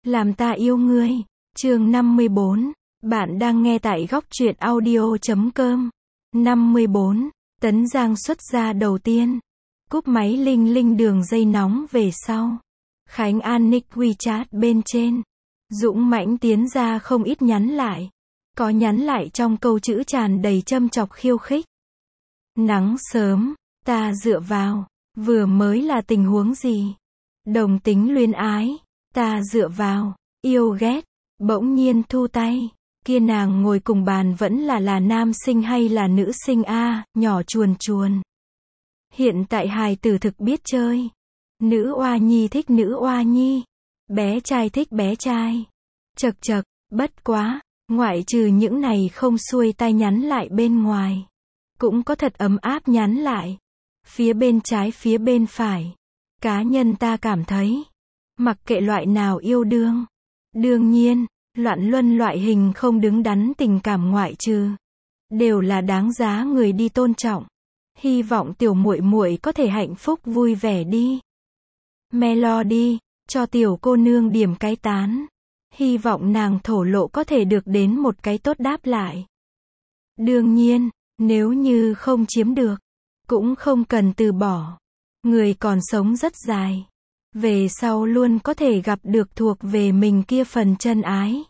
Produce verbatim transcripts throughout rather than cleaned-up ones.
Làm ta yêu ngươi. Chương năm mươi bốn. Bạn đang nghe tại góc truyện audio chấm com. năm mươi bốn. Tấn Giang xuất ra đầu tiên. Cúp máy linh linh đường dây nóng về sau. Khánh An nick WeChat bên trên. Dũng mãnh tiến ra không ít nhắn lại. Có nhắn lại trong câu chữ tràn đầy châm chọc khiêu khích. Nắng sớm, ta dựa vào, vừa mới là tình huống gì? Đồng tính luyến ái, ta dựa vào, yêu ghét, bỗng nhiên thu tay. Kia nàng ngồi cùng bàn vẫn là là nam sinh hay là nữ sinh a, nhỏ chuồn chuồn. Hiện tại hài tử thực biết chơi. Nữ oa nhi thích nữ oa nhi, bé trai thích bé trai. Chật chật, bất quá, ngoại trừ những này không xuôi tai nhắn lại bên ngoài. Cũng có thật ấm áp nhắn lại. Phía bên trái phía bên phải. Cá nhân ta cảm thấy, mặc kệ loại nào yêu đương. Đương nhiên, loạn luân loại hình không đứng đắn tình cảm ngoại trừ. Đều là đáng giá người đi tôn trọng. Hy vọng tiểu muội muội có thể hạnh phúc vui vẻ đi. Melody, cho tiểu cô nương điểm cái tán. Hy vọng nàng thổ lộ có thể được đến một cái tốt đáp lại. Đương nhiên, nếu như không chiếm được, cũng không cần từ bỏ. Người còn sống rất dài. Về sau luôn có thể gặp được thuộc về mình kia phần chân ái.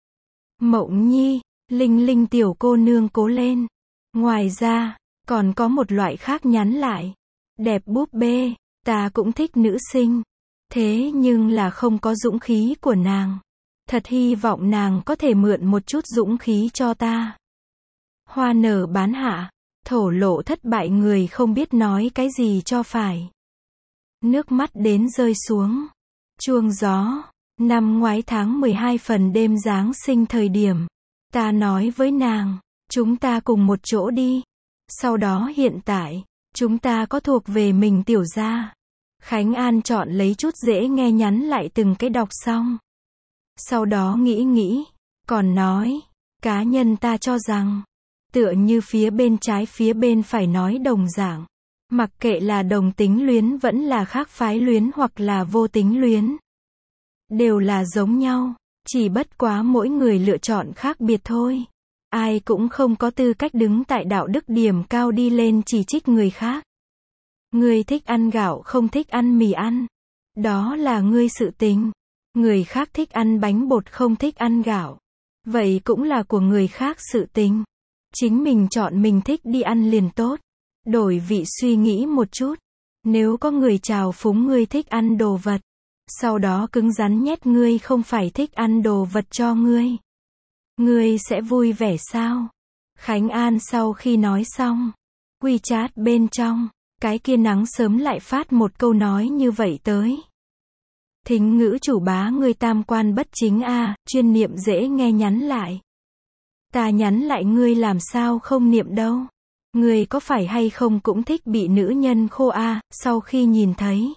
Mộng nhi, linh linh tiểu cô nương cố lên. Ngoài ra, còn có một loại khác nhắn lại. Đẹp búp bê, ta cũng thích nữ sinh. Thế nhưng là không có dũng khí của nàng. Thật hy vọng nàng có thể mượn một chút dũng khí cho ta. Hoa nở bán hạ, thổ lộ thất bại người không biết nói cái gì cho phải. Nước mắt đến rơi xuống. Chuông gió, năm ngoái tháng mười hai phần đêm Giáng sinh thời điểm. Ta nói với nàng, chúng ta cùng một chỗ đi. Sau đó hiện tại, chúng ta có thuộc về mình tiểu gia. Khánh An chọn lấy chút dễ nghe nhắn lại từng cái đọc xong. Sau đó nghĩ nghĩ, còn nói, cá nhân ta cho rằng, tựa như phía bên trái phía bên phải nói đồng dạng. Mặc kệ là đồng tính luyến vẫn là khác phái luyến hoặc là vô tính luyến. Đều là giống nhau, chỉ bất quá mỗi người lựa chọn khác biệt thôi. Ai cũng không có tư cách đứng tại đạo đức điểm cao đi lên chỉ trích người khác. Người thích ăn gạo không thích ăn mì ăn. Đó là ngươi sự tình. Người khác thích ăn bánh bột không thích ăn gạo. Vậy cũng là của người khác sự tình. Chính mình chọn mình thích đi ăn liền tốt. Đổi vị suy nghĩ một chút. Nếu có người chào phúng ngươi thích ăn đồ vật. Sau đó cứng rắn nhét ngươi không phải thích ăn đồ vật cho ngươi. Ngươi sẽ vui vẻ sao? Khánh An sau khi nói xong. WeChat bên trong. Cái kia nắng sớm lại phát một câu nói như vậy tới. Thính ngữ chủ bá ngươi tam quan bất chính a, chuyên niệm dễ nghe nhắn lại. Ta nhắn lại ngươi làm sao không niệm đâu. Ngươi có phải hay không cũng thích bị nữ nhân khô a, sau khi nhìn thấy.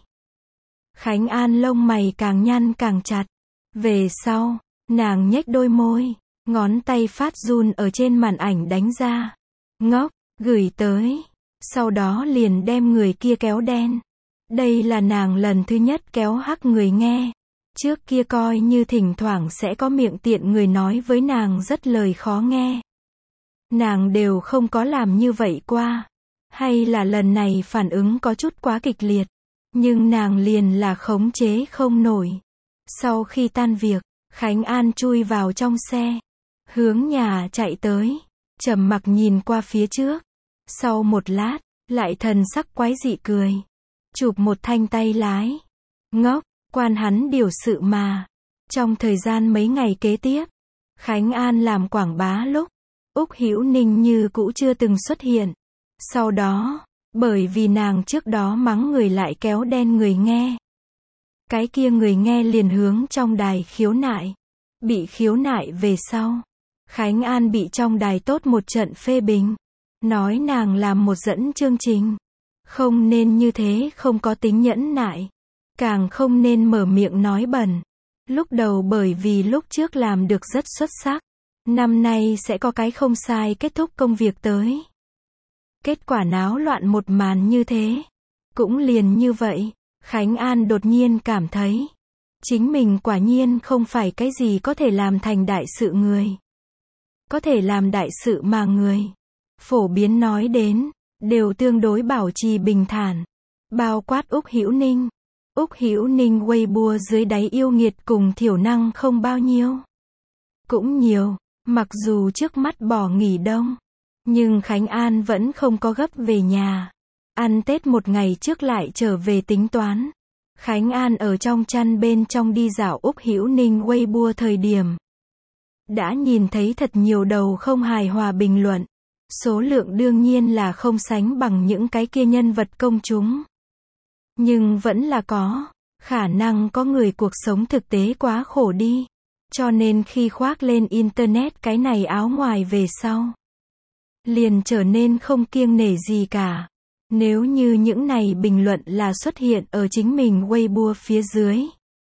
Khánh An lông mày càng nhăn càng chặt. Về sau, nàng nhếch đôi môi, ngón tay phát run ở trên màn ảnh đánh ra. Ngốc, gửi tới. Sau đó liền đem người kia kéo đen. Đây là nàng lần thứ nhất kéo hắc người nghe. Trước kia coi như thỉnh thoảng sẽ có miệng tiện người nói với nàng rất lời khó nghe. Nàng đều không có làm như vậy qua. Hay là lần này phản ứng có chút quá kịch liệt. Nhưng nàng liền là khống chế không nổi. Sau khi tan việc, Khánh An chui vào trong xe. Hướng nhà chạy tới. Trầm mặc nhìn qua phía trước. Sau một lát, lại thần sắc quái dị cười. Chụp một thanh tay lái. Ngốc, quan hắn điều sự mà. Trong thời gian mấy ngày kế tiếp, Khánh An làm quảng bá lúc, Úc Hữu Ninh như cũ chưa từng xuất hiện. Sau đó, bởi vì nàng trước đó mắng người lại kéo đen người nghe. Cái kia người nghe liền hướng trong đài khiếu nại. Bị khiếu nại về sau. Khánh An bị trong đài tốt một trận phê bình. Nói nàng làm một dẫn chương trình. Không nên như thế, không có tính nhẫn nại. Càng không nên mở miệng nói bẩn. Lúc đầu bởi vì lúc trước làm được rất xuất sắc. Năm nay sẽ có cái không sai kết thúc công việc tới. Kết quả náo loạn một màn như thế. Cũng liền như vậy, Khánh An đột nhiên cảm thấy. Chính mình quả nhiên không phải cái gì có thể làm thành đại sự người. Có thể làm đại sự mà người phổ biến nói đến, đều tương đối bảo trì bình thản. Bao quát Úc Hữu Ninh. Úc Hữu Ninh Weibo dưới đáy yêu nghiệt cùng thiểu năng không bao nhiêu. Cũng nhiều, mặc dù trước mắt bỏ nghỉ đông. Nhưng Khánh An vẫn không có gấp về nhà. Ăn Tết một ngày trước lại trở về tính toán. Khánh An ở trong chăn bên trong đi dạo Úc Hữu Ninh Weibo thời điểm. Đã nhìn thấy thật nhiều đầu không hài hòa bình luận. Số lượng đương nhiên là không sánh bằng những cái kia nhân vật công chúng. Nhưng vẫn là có. Khả năng có người cuộc sống thực tế quá khổ đi. Cho nên khi khoác lên Internet cái này áo ngoài về sau. Liền trở nên không kiêng nể gì cả. Nếu như những này bình luận là xuất hiện ở chính mình Weibo phía dưới.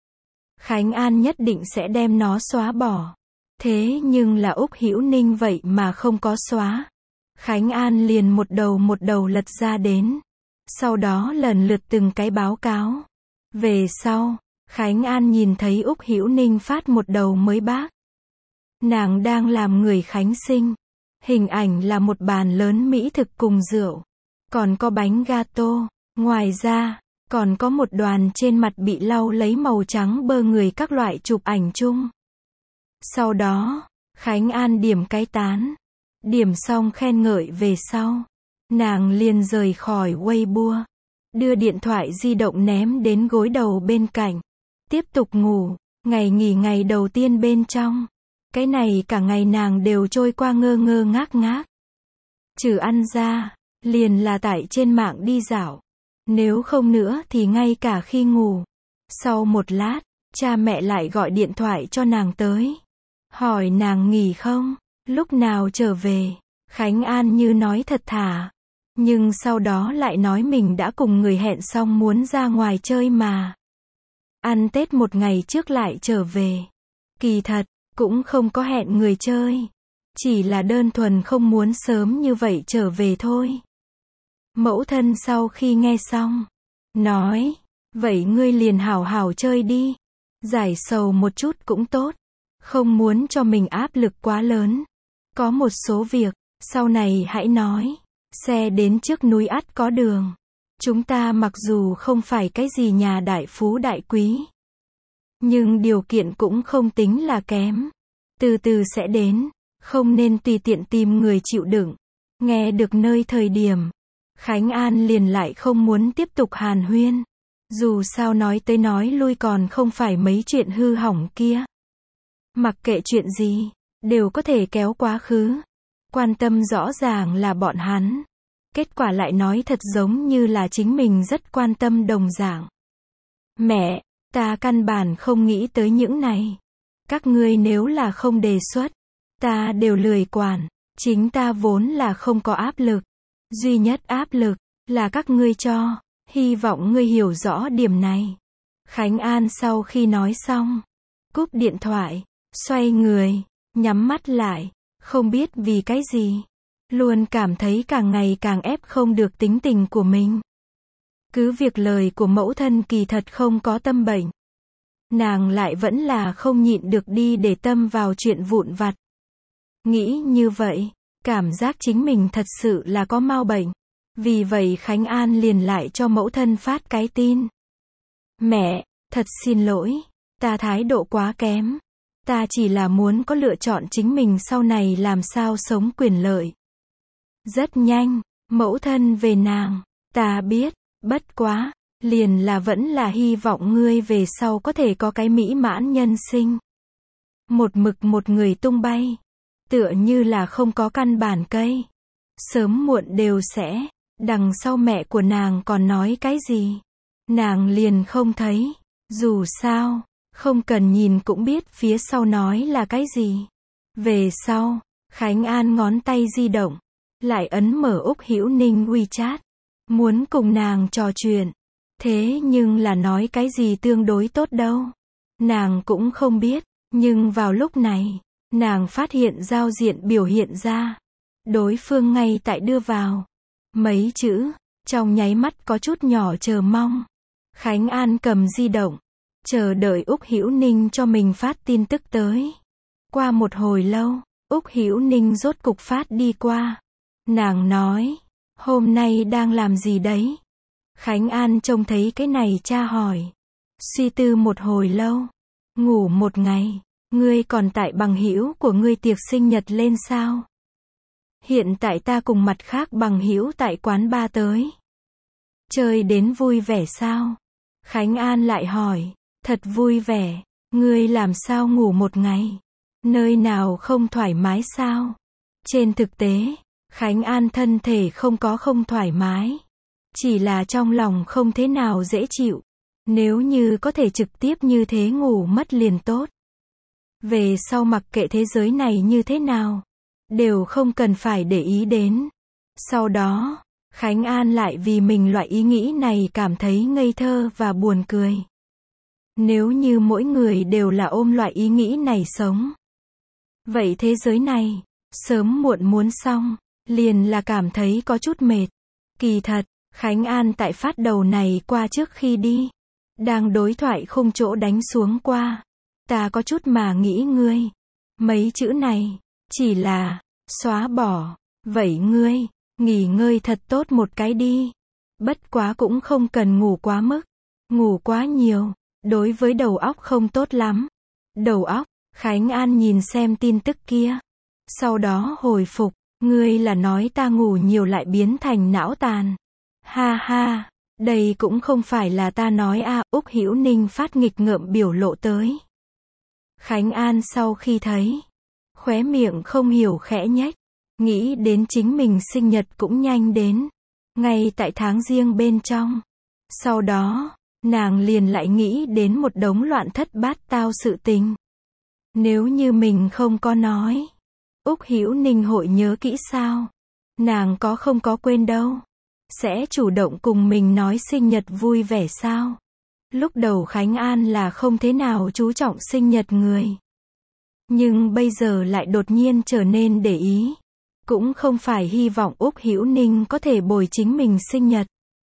Khánh An nhất định sẽ đem nó xóa bỏ. Thế nhưng là Úc Hữu Ninh vậy mà không có xóa. Khánh An liền một đầu một đầu lật ra đến. Sau đó lần lượt từng cái báo cáo. Về sau, Khánh An nhìn thấy Úc Hữu Ninh phát một đầu mới bác. Nàng đang làm người Khánh sinh. Hình ảnh là một bàn lớn mỹ thực cùng rượu. Còn có bánh gato. Ngoài ra, còn có một đoàn trên mặt bị lau lấy màu trắng bơ người các loại chụp ảnh chung. Sau đó, Khánh An điểm cái tán. Điểm xong khen ngợi về sau. Nàng liền rời khỏi Weibo. Đưa điện thoại di động ném đến gối đầu bên cạnh. Tiếp tục ngủ. Ngày nghỉ ngày đầu tiên bên trong. Cái này cả ngày nàng đều trôi qua ngơ ngơ ngác ngác. Trừ ăn ra, liền là tại trên mạng đi dạo. Nếu không nữa thì ngay cả khi ngủ. Sau một lát, cha mẹ lại gọi điện thoại cho nàng tới. Hỏi nàng nghỉ không? Lúc nào trở về? Khánh An như nói thật thà. Nhưng sau đó lại nói mình đã cùng người hẹn xong muốn ra ngoài chơi mà. Ăn Tết một ngày trước lại trở về. Kỳ thật, cũng không có hẹn người chơi. Chỉ là đơn thuần không muốn sớm như vậy trở về thôi. Mẫu thân sau khi nghe xong, nói, vậy ngươi liền hảo hảo chơi đi. Giải sầu một chút cũng tốt. Không muốn cho mình áp lực quá lớn. Có một số việc, sau này hãy nói. Xe đến trước núi ắt có đường. Chúng ta mặc dù không phải cái gì nhà đại phú đại quý. Nhưng điều kiện cũng không tính là kém. Từ từ sẽ đến. Không nên tùy tiện tìm người chịu đựng. Nghe được nơi thời điểm. Khánh An liền lại không muốn tiếp tục hàn huyên. Dù sao nói tới nói lui còn không phải mấy chuyện hư hỏng kia. Mặc kệ chuyện gì, đều có thể kéo quá khứ. Quan tâm rõ ràng là bọn hắn. Kết quả lại nói thật giống như là chính mình rất quan tâm đồng dạng. Mẹ, ta căn bản không nghĩ tới những này. Các ngươi nếu là không đề xuất, ta đều lười quản. Chính ta vốn là không có áp lực. Duy nhất áp lực, là các ngươi cho. Hy vọng ngươi hiểu rõ điểm này. Khánh An sau khi nói xong, cúp điện thoại, xoay người, nhắm mắt lại. Không biết vì cái gì. Luôn cảm thấy càng ngày càng ép không được tính tình của mình. Cứ việc lời của mẫu thân kỳ thật không có tâm bệnh. Nàng lại vẫn là không nhịn được đi để tâm vào chuyện vụn vặt. Nghĩ như vậy, cảm giác chính mình thật sự là có mau bệnh. Vì vậy Khánh An liền lại cho mẫu thân phát cái tin. Mẹ, thật xin lỗi, ta thái độ quá kém. Ta chỉ là muốn có lựa chọn chính mình sau này làm sao sống quyền lợi. Rất nhanh, mẫu thân về nàng. Ta biết, bất quá, liền là vẫn là hy vọng ngươi về sau có thể có cái mỹ mãn nhân sinh. Một mực một người tung bay. Tựa như là không có căn bản cây. Sớm muộn đều sẽ. Đằng sau mẹ của nàng còn nói cái gì? Nàng liền không thấy. Dù sao, không cần nhìn cũng biết phía sau nói là cái gì. Về sau, Khánh An ngón tay di động. Lại ấn mở Úc Hữu Ninh WeChat. Muốn cùng nàng trò chuyện. Thế nhưng là nói cái gì tương đối tốt đâu. Nàng cũng không biết. Nhưng vào lúc này, nàng phát hiện giao diện biểu hiện ra. Đối phương ngay tại đưa vào. Mấy chữ, trong nháy mắt có chút nhỏ chờ mong. Khánh An cầm di động. chờ đợi Úc Hữu Ninh cho mình phát tin tức tới. Qua một hồi lâu, Úc Hữu Ninh rốt cục phát đi qua. Nàng nói, hôm nay đang làm gì đấy? Khánh An trông thấy cái này tra hỏi. Suy tư một hồi lâu. Ngủ một ngày, ngươi còn tại bằng hữu của ngươi tiệc sinh nhật lên sao? Hiện tại ta cùng mặt khác bằng hữu tại quán bar tới. Chơi đến vui vẻ sao? Khánh An lại hỏi, thật vui vẻ, ngươi làm sao ngủ một ngày? Nơi nào không thoải mái sao? Trên thực tế, Khánh An thân thể không có không thoải mái. Chỉ là trong lòng không thế nào dễ chịu. Nếu như có thể trực tiếp như thế ngủ mất liền tốt. Về sau mặc kệ thế giới này như thế nào, đều không cần phải để ý đến. Sau đó, Khánh An lại vì mình loại ý nghĩ này cảm thấy ngây thơ và buồn cười. Nếu như mỗi người đều là ôm loại ý nghĩ này sống, vậy thế giới này, sớm muộn muốn xong, liền là cảm thấy có chút mệt. Kỳ thật, Khánh An tại phát đầu này qua trước khi đi, đang đối thoại khung chỗ đánh xuống qua. Ta có chút mà nghĩ ngươi. Mấy chữ này, chỉ là, xóa bỏ. Vậy ngươi, nghỉ ngơi thật tốt một cái đi. Bất quá cũng không cần ngủ quá mức. Ngủ quá nhiều, đối với đầu óc không tốt lắm. Đầu óc, Khánh An nhìn xem tin tức kia. Sau đó hồi phục, ngươi là nói ta ngủ nhiều lại biến thành não tàn. Ha ha, đây cũng không phải là ta nói a. Úc Hữu Ninh phát nghịch ngợm biểu lộ tới. Khánh An sau khi thấy, khóe miệng không hiểu khẽ nhếch, nghĩ đến chính mình sinh nhật cũng nhanh đến, ngay tại tháng giêng bên trong. Sau đó, nàng liền lại nghĩ đến một đống loạn thất bát tao sự tình. Nếu như mình không có nói, Úc Hữu Ninh hội nhớ kỹ sao? Nàng có không có quên đâu. Sẽ chủ động cùng mình nói sinh nhật vui vẻ sao? Lúc đầu Khánh An là không thế nào chú trọng sinh nhật người. Nhưng bây giờ lại đột nhiên trở nên để ý. Cũng không phải hy vọng Úc Hữu Ninh có thể bồi chính mình sinh nhật.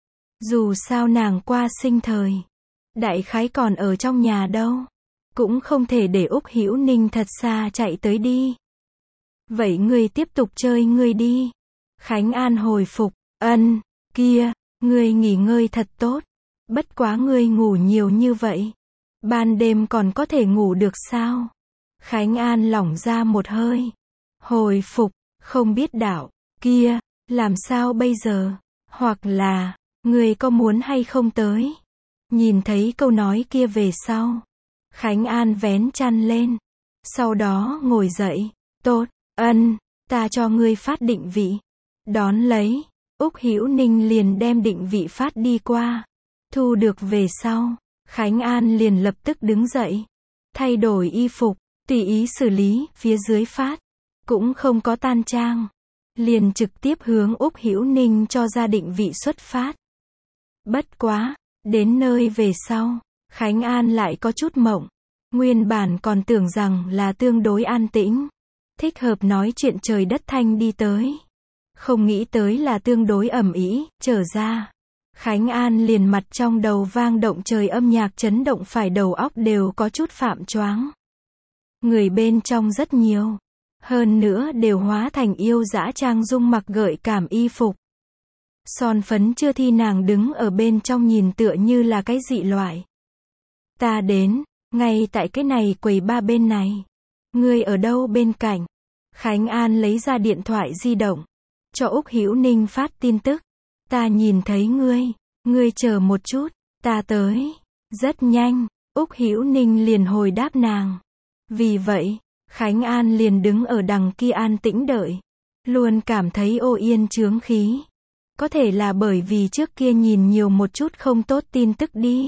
Dù sao nàng qua sinh thời, đại khái còn ở trong nhà đâu. Cũng không thể để Úc Hữu Ninh thật xa chạy tới đi. Vậy ngươi tiếp tục chơi ngươi đi. Khánh An hồi phục, ân, kia, ngươi nghỉ ngơi thật tốt. Bất quá ngươi ngủ nhiều như vậy. Ban đêm còn có thể ngủ được sao? Khánh An lỏng ra một hơi. Hồi phục, không biết đạo, kia, làm sao bây giờ? Hoặc là, ngươi có muốn hay không tới? Nhìn thấy câu nói kia về sau. Khánh An vén chăn lên. Sau đó ngồi dậy. Tốt, ân, ta cho ngươi phát định vị. Đón lấy, Úc Hữu Ninh liền đem định vị phát đi qua. Thu được về sau, Khánh An liền lập tức đứng dậy. Thay đổi y phục, tùy ý xử lý, phía dưới phát. Cũng không có tan trang. Liền trực tiếp hướng Úc Hữu Ninh cho ra định vị xuất phát. Bất quá, đến nơi về sau, Khánh An lại có chút mộng. Nguyên bản còn tưởng rằng là tương đối an tĩnh. Thích hợp nói chuyện trời đất thanh đi tới. Không nghĩ tới là tương đối ầm ĩ, trở ra. Khánh An liền mặt trong đầu vang động trời âm nhạc chấn động phải đầu óc đều có chút phạm choáng. Người bên trong rất nhiều. Hơn nữa đều hóa thành yêu dã trang dung mặc gợi cảm y phục. Son phấn chưa thi nàng đứng ở bên trong nhìn tựa như là cái dị loại. Ta đến, ngay tại cái này quầy ba bên này. Ngươi ở đâu bên cạnh? Khánh An lấy ra điện thoại di động. Cho Úc Hữu Ninh phát tin tức. Ta nhìn thấy ngươi. Ngươi chờ một chút. Ta tới. Rất nhanh. Úc Hữu Ninh liền hồi đáp nàng. Vì vậy, Khánh An liền đứng ở đằng kia an tĩnh đợi. Luôn cảm thấy ô yên chướng khí. Có thể là bởi vì trước kia nhìn nhiều một chút không tốt tin tức đi.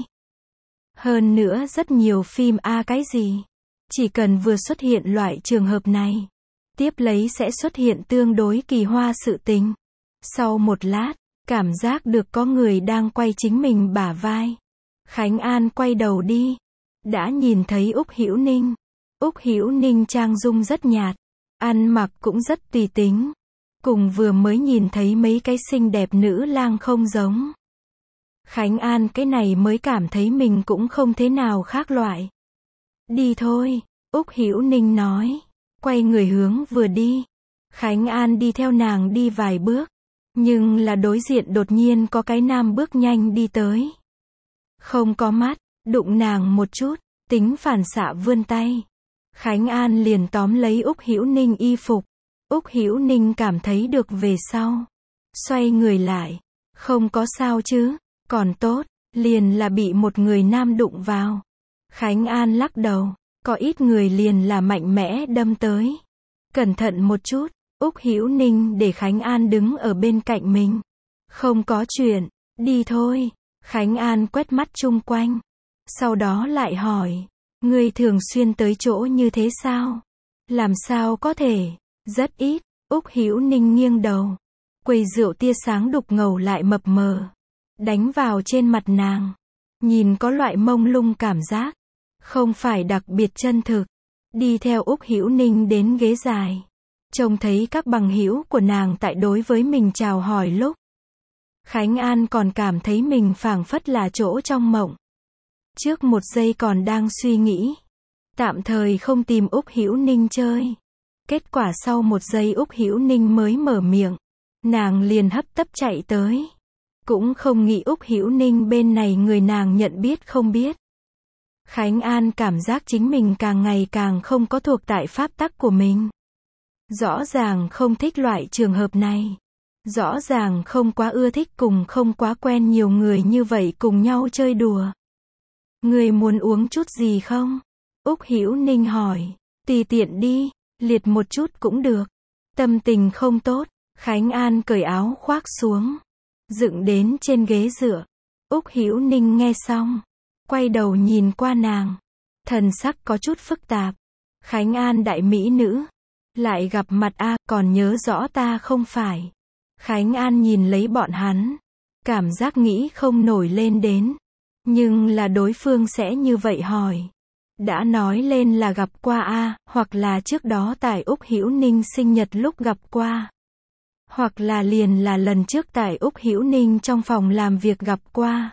Hơn nữa rất nhiều phim a cái gì. Chỉ cần vừa xuất hiện loại trường hợp này. Tiếp lấy sẽ xuất hiện tương đối kỳ hoa sự tình. Sau một lát, cảm giác được có người đang quay chính mình bả vai. Khánh An quay đầu đi. Đã nhìn thấy Úc Hữu Ninh. Úc Hữu Ninh trang dung rất nhạt. Ăn mặc cũng rất tùy tính. Cùng vừa mới nhìn thấy mấy cái xinh đẹp nữ lang không giống. Khánh An cái này mới cảm thấy mình cũng không thế nào khác loại. Đi thôi, Úc Hữu Ninh nói. Quay người hướng vừa đi. Khánh An đi theo nàng đi vài bước. Nhưng là đối diện đột nhiên có cái nam bước nhanh đi tới. Không có mắt, đụng nàng một chút, tính phản xạ vươn tay. Khánh An liền tóm lấy Úc Hữu Ninh y phục. Úc Hữu Ninh cảm thấy được về sau. Xoay người lại. Không có sao chứ, còn tốt, liền là bị một người nam đụng vào. Khánh An lắc đầu, có ít người liền là mạnh mẽ đâm tới. Cẩn thận một chút, Úc Hữu Ninh để Khánh An đứng ở bên cạnh mình. Không có chuyện, đi thôi. Khánh An quét mắt chung quanh. Sau đó lại hỏi, ngươi thường xuyên tới chỗ như thế sao? Làm sao có thể? Rất ít. Úc Hữu Ninh nghiêng đầu. Quầy rượu tia sáng đục ngầu lại mập mờ. Đánh vào trên mặt nàng. Nhìn có loại mông lung cảm giác. Không phải đặc biệt chân thực. Đi theo Úc Hữu Ninh đến ghế dài. Trông thấy các bằng hữu của nàng tại đối với mình chào hỏi lúc. Khánh An còn cảm thấy mình phảng phất là chỗ trong mộng. Trước một giây còn đang suy nghĩ. Tạm thời không tìm Úc Hữu Ninh chơi. Kết quả sau một giây Úc Hữu Ninh mới mở miệng. Nàng liền hấp tấp chạy tới. Cũng không nghĩ Úc Hữu Ninh bên này người nàng nhận biết không biết. Khánh An cảm giác chính mình càng ngày càng không có thuộc tại pháp tắc của mình. Rõ ràng không thích loại trường hợp này. Rõ ràng không quá ưa thích cùng không quá quen nhiều người như vậy cùng nhau chơi đùa. Người muốn uống chút gì không? Úc Hữu Ninh hỏi. Tùy tiện đi, liệt một chút cũng được. Tâm tình không tốt, Khánh An cởi áo khoác xuống. Dựng đến trên ghế dựa. Úc Hữu Ninh nghe xong. Quay đầu nhìn qua nàng. Thần sắc có chút phức tạp. Khánh An đại mỹ nữ. Lại gặp mặt a, còn nhớ rõ ta không phải. Khánh An nhìn lấy bọn hắn. Cảm giác nghĩ không nổi lên đến. Nhưng là đối phương sẽ như vậy hỏi. Đã nói lên là gặp qua a, hoặc là trước đó tại Úc Hữu Ninh sinh nhật lúc gặp qua. Hoặc là liền là lần trước tại Úc Hữu Ninh trong phòng làm việc gặp qua.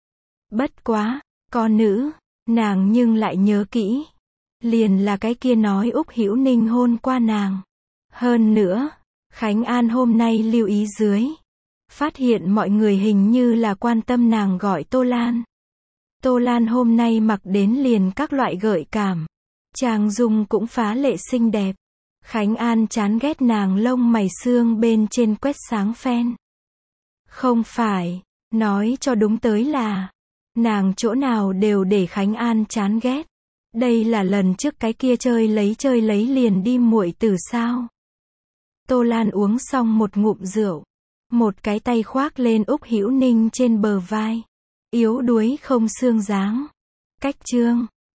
Bất quá, có nữ, nàng nhưng lại nhớ kỹ. Liền là cái kia nói Úc Hữu Ninh hôn qua nàng. Hơn nữa, Khánh An hôm nay lưu ý dưới. Phát hiện mọi người hình như là quan tâm nàng gọi Tô Lan. Tô Lan hôm nay mặc đến liền các loại gợi cảm. Trang dung cũng phá lệ xinh đẹp. Khánh An chán ghét nàng lông mày xương bên trên quét sáng phen. Không phải, nói cho đúng tới là, nàng chỗ nào đều để Khánh An chán ghét. Đây là lần trước cái kia chơi lấy chơi lấy liền đi muội tử sao. Tô Lan uống xong một ngụm rượu. Một cái tay khoác lên Úc Hữu Ninh trên bờ vai. Yếu đuối không xương dáng. Cách chương.